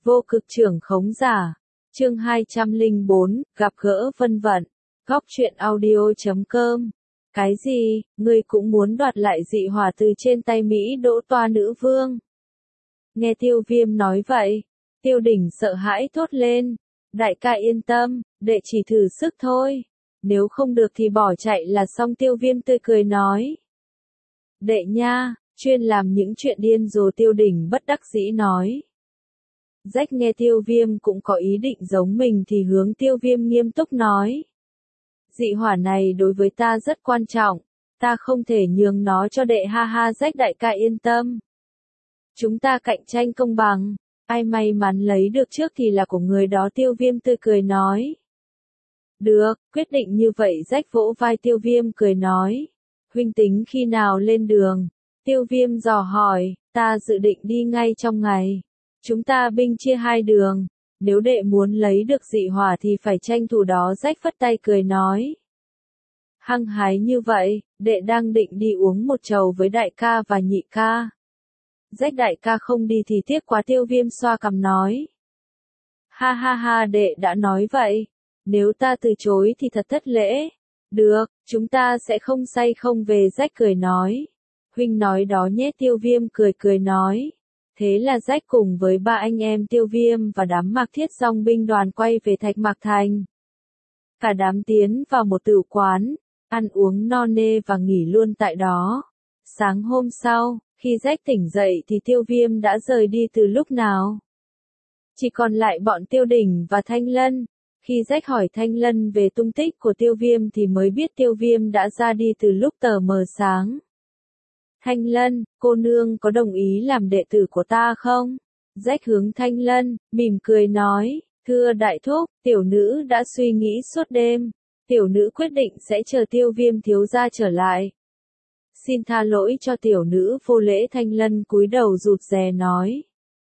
Vô cực trưởng khống giả. Chương 204, gặp gỡ vân vận. Góc truyện audio.com. Cái gì, ngươi cũng muốn đoạt lại dị hỏa từ trên tay Mỹ Đỗ Toa nữ vương? Nghe Tiêu Viêm nói vậy, Tiêu Đỉnh sợ hãi thốt lên. Đại ca yên tâm, đệ chỉ thử sức thôi. Nếu không được thì bỏ chạy là xong. Tiêu Viêm tươi cười nói. Đệ nha, chuyên làm những chuyện điên rồ. Tiêu Đỉnh bất đắc dĩ nói. Rách nghe Tiêu Viêm cũng có ý định giống mình thì hướng Tiêu Viêm nghiêm túc nói. Dị hỏa này đối với ta rất quan trọng, ta không thể nhường nó cho đệ. Ha ha, Rách đại ca yên tâm. Chúng ta cạnh tranh công bằng, ai may mắn lấy được trước thì là của người đó. Tiêu Viêm tươi cười nói. Được, quyết định như vậy. Rách vỗ vai Tiêu Viêm cười nói. Huynh tính khi nào lên đường? Tiêu Viêm dò hỏi. Ta dự định đi ngay trong ngày. Chúng ta binh chia hai đường. Nếu đệ muốn lấy được dị hỏa thì phải tranh thủ đó. Rách phất tay cười nói. Hăng hái như vậy, đệ đang định đi uống một chầu với đại ca và nhị ca. Rách đại ca không đi thì tiếc quá. Tiêu Viêm xoa cằm nói. Ha ha ha, đệ đã nói vậy. Nếu ta từ chối thì thật thất lễ. Được, chúng ta sẽ không say không về. Rách cười nói. Huynh nói đó nhé. Tiêu Viêm cười nói. Thế là Rách cùng với ba anh em Tiêu Viêm và đám Mạc Thiết dòng binh đoàn quay về Thạch Mạc Thành. Cả đám tiến vào một tử quán, ăn uống no nê và nghỉ luôn tại đó. Sáng hôm sau, khi Rách tỉnh dậy thì Tiêu Viêm đã rời đi từ lúc nào. Chỉ còn lại bọn Tiêu Đỉnh và Thanh Lân. Khi Rách hỏi Thanh Lân về tung tích của Tiêu Viêm thì mới biết Tiêu Viêm đã ra đi từ lúc tờ mờ sáng. Thanh Lân, cô nương có đồng ý làm đệ tử của ta không? Rách hướng Thanh Lân, mỉm cười nói. Thưa đại thúc, tiểu nữ đã suy nghĩ suốt đêm. Tiểu nữ quyết định sẽ chờ Tiêu Viêm thiếu gia trở lại. Xin tha lỗi cho tiểu nữ vô lễ. Thanh Lân cúi đầu rụt rè nói.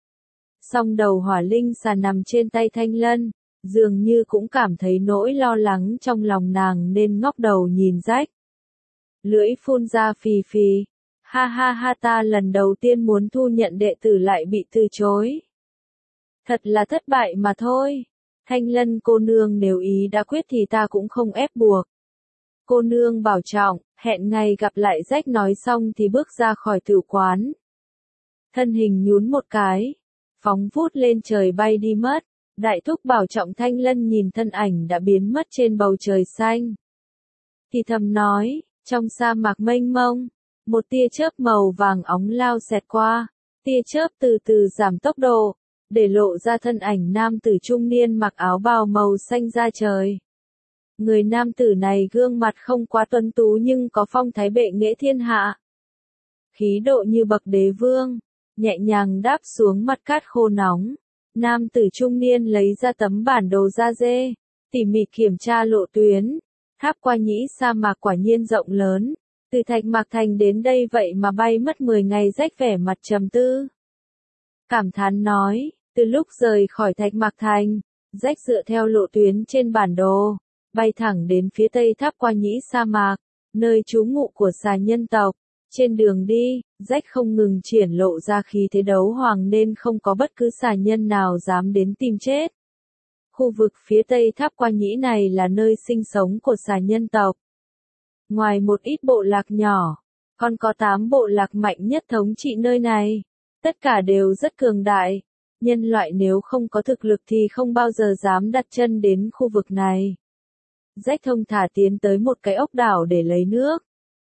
Song đầu hỏa linh xà nằm trên tay Thanh Lân, dường như cũng cảm thấy nỗi lo lắng trong lòng nàng nên ngóc đầu nhìn Rách. Lưỡi phun ra phì phì. Ha ha ha, ta lần đầu tiên muốn thu nhận đệ tử lại bị từ chối. Thật là thất bại mà thôi. Thanh Lân cô nương nếu ý đã quyết thì ta cũng không ép buộc. Cô nương bảo trọng, hẹn ngày gặp lại. Rách nói xong thì bước ra khỏi tử quán. Thân hình nhún một cái, phóng vút lên trời bay đi mất. Đại thúc bảo trọng. Thanh Lân nhìn thân ảnh đã biến mất trên bầu trời xanh. Thì thầm nói, trong sa mạc mênh mông, một tia chớp màu vàng óng lao xẹt qua. Tia chớp từ từ giảm tốc độ, để lộ ra thân ảnh nam tử trung niên mặc áo bào màu xanh da trời. Người nam tử này gương mặt không quá tuấn tú nhưng có phong thái bệ nghệ thiên hạ. Khí độ như bậc đế vương, nhẹ nhàng đáp xuống mặt cát khô nóng. Nam tử trung niên lấy ra tấm bản đồ da dê, tỉ mỉ kiểm tra lộ tuyến. Tháp qua nhĩ sa mạc quả nhiên rộng lớn. Từ Thạch Mạc Thành đến đây vậy mà bay mất 10 ngày. Rách vẻ mặt trầm tư. Cảm thán nói, từ lúc rời khỏi Thạch Mạc Thành, Rách dựa theo lộ tuyến trên bản đồ, bay thẳng đến phía tây tháp qua nhĩ sa mạc, nơi trú ngụ của xà nhân tộc. Trên đường đi, Rách không ngừng triển lộ ra khí thế đấu hoàng nên không có bất cứ xà nhân nào dám đến tìm chết. Khu vực phía tây tháp qua nhĩ này là nơi sinh sống của xà nhân tộc. Ngoài một ít bộ lạc nhỏ, còn có 8 bộ lạc mạnh nhất thống trị nơi này. Tất cả đều rất cường đại. Nhân loại nếu không có thực lực thì không bao giờ dám đặt chân đến khu vực này. Rách thông thả tiến tới một cái ốc đảo để lấy nước.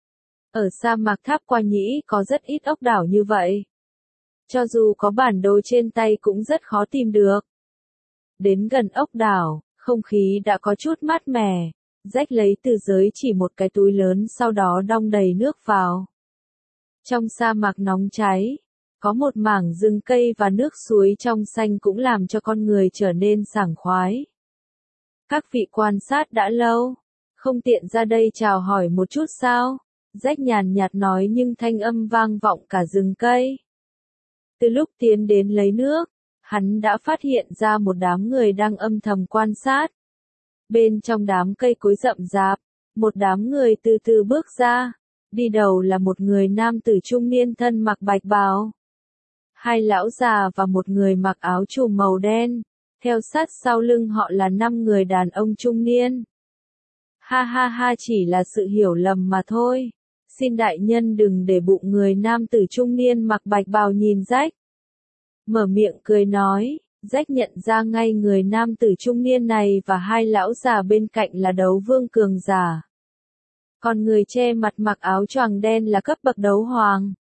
Ở sa mạc tháp qua nhĩ có rất ít ốc đảo như vậy. Cho dù có bản đồ trên tay cũng rất khó tìm được. Đến gần ốc đảo, không khí đã có chút mát mẻ. Rách lấy từ giới chỉ một cái túi lớn sau đó đong đầy nước vào. Trong sa mạc nóng cháy, có một mảng rừng cây và nước suối trong xanh cũng làm cho con người trở nên sảng khoái. Các vị quan sát đã lâu, không tiện ra đây chào hỏi một chút sao? Rách nhàn nhạt nói nhưng thanh âm vang vọng cả rừng cây. Từ lúc tiến đến lấy nước, hắn đã phát hiện ra một đám người đang âm thầm quan sát. Bên trong đám cây cối rậm rạp, một đám người từ từ bước ra. Đi đầu là một người nam tử trung niên thân mặc bạch bào. hai lão già và một người mặc áo trùm màu đen. Theo sát sau lưng họ là 5 người đàn ông trung niên. Ha ha ha, chỉ là sự hiểu lầm mà thôi. Xin đại nhân đừng để bụng, người nam tử trung niên mặc bạch bào nhìn Jack. Mở miệng cười nói, Jack nhận ra ngay người nam tử trung niên này và hai lão già bên cạnh là đấu vương cường giả. Còn người che mặt mặc áo choàng đen là cấp bậc đấu hoàng.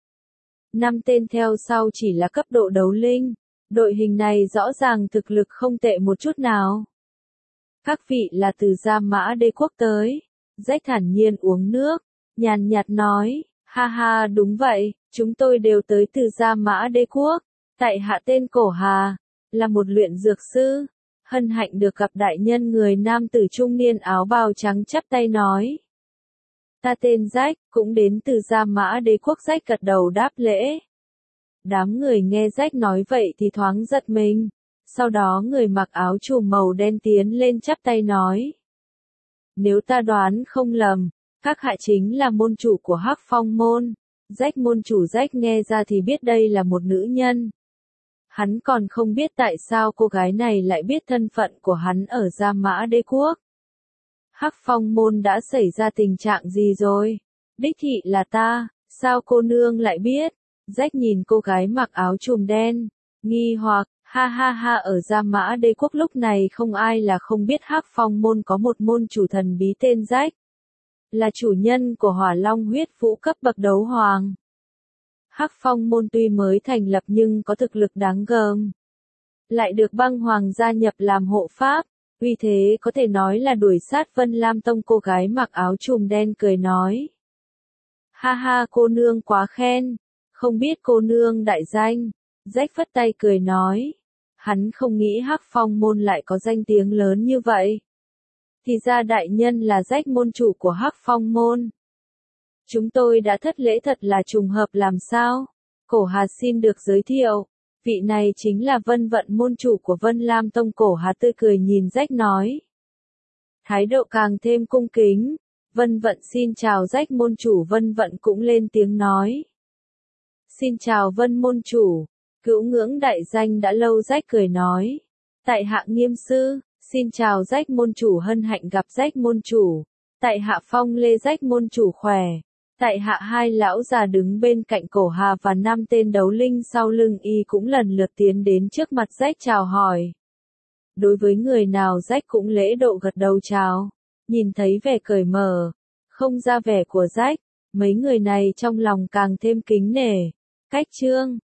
5 tên theo sau chỉ là cấp độ đấu linh. Đội hình này rõ ràng thực lực không tệ một chút nào. Các vị là từ Gia Mã Đế quốc tới. Jack thản nhiên uống nước, nhàn nhạt nói, ha ha đúng vậy, chúng tôi đều tới từ Gia Mã Đế quốc. Tại hạ tên Cổ Hà, là một luyện dược sư. Hân hạnh được gặp đại nhân, người nam tử trung niên áo bào trắng chắp tay nói. Ta tên Jack, cũng đến từ Gia Mã Đế quốc. Jack gật đầu đáp lễ. Đám người nghe Jack nói vậy thì thoáng giật mình. Sau đó người mặc áo trùm màu đen tiến lên chắp tay nói. Nếu ta đoán không lầm, các hạ chính là môn chủ của Hắc Phong môn. Jack môn chủ. Jack nghe ra thì biết đây là một nữ nhân. Hắn còn không biết tại sao cô gái này lại biết thân phận của hắn ở Gia Mã Đế quốc. Hắc Phong môn đã xảy ra tình trạng gì rồi? Đích thị là ta, sao cô nương lại biết? Jack nhìn cô gái mặc áo trùm đen, nghi hoặc, ha ha ha, ở Gia Mã Đế quốc lúc này không ai là không biết Hắc Phong môn có một môn chủ thần bí tên Jack. Là chủ nhân của Hỏa Long huyết vũ cấp bậc đấu hoàng. Hắc Phong môn tuy mới thành lập nhưng có thực lực đáng gờm. Lại được Băng Hoàng gia nhập làm hộ pháp, uy thế có thể nói là đuổi sát Vân Lam Tông. Cô gái mặc áo trùm đen cười nói. Ha ha, cô nương quá khen, không biết cô nương đại danh. Jack phất tay cười nói. Hắn không nghĩ Hắc Phong môn lại có danh tiếng lớn như vậy. Thì ra đại nhân là Jack, môn chủ của Hắc Phong môn. Chúng tôi đã thất lễ, thật là trùng hợp. Làm sao? Cổ Hà xin được giới thiệu. Vị này chính là Vân Vận, môn chủ của Vân Lam Tông. Cổ Hà tươi cười nhìn Jack nói. Thái độ càng thêm cung kính. Vân Vận xin chào Jack môn chủ. Vân Vận cũng lên tiếng nói. Xin chào Vân môn chủ. Cữu ngưỡng đại danh đã lâu. Jack cười nói. Tại hạ Nghiêm sư. Xin chào Jack môn chủ, hân hạnh gặp Jack môn chủ. Tại hạ Phong Lê. Jack môn chủ khỏe. Tại hạ hai lão già đứng bên cạnh Cổ Hà và 5 tên đấu linh sau lưng y cũng lần lượt tiến đến trước mặt Jack chào hỏi. Đối với người nào Jack cũng lễ độ gật đầu chào. Nhìn thấy vẻ cởi mở, không ra vẻ của Jack, mấy người này trong lòng càng thêm kính nể. Cách chương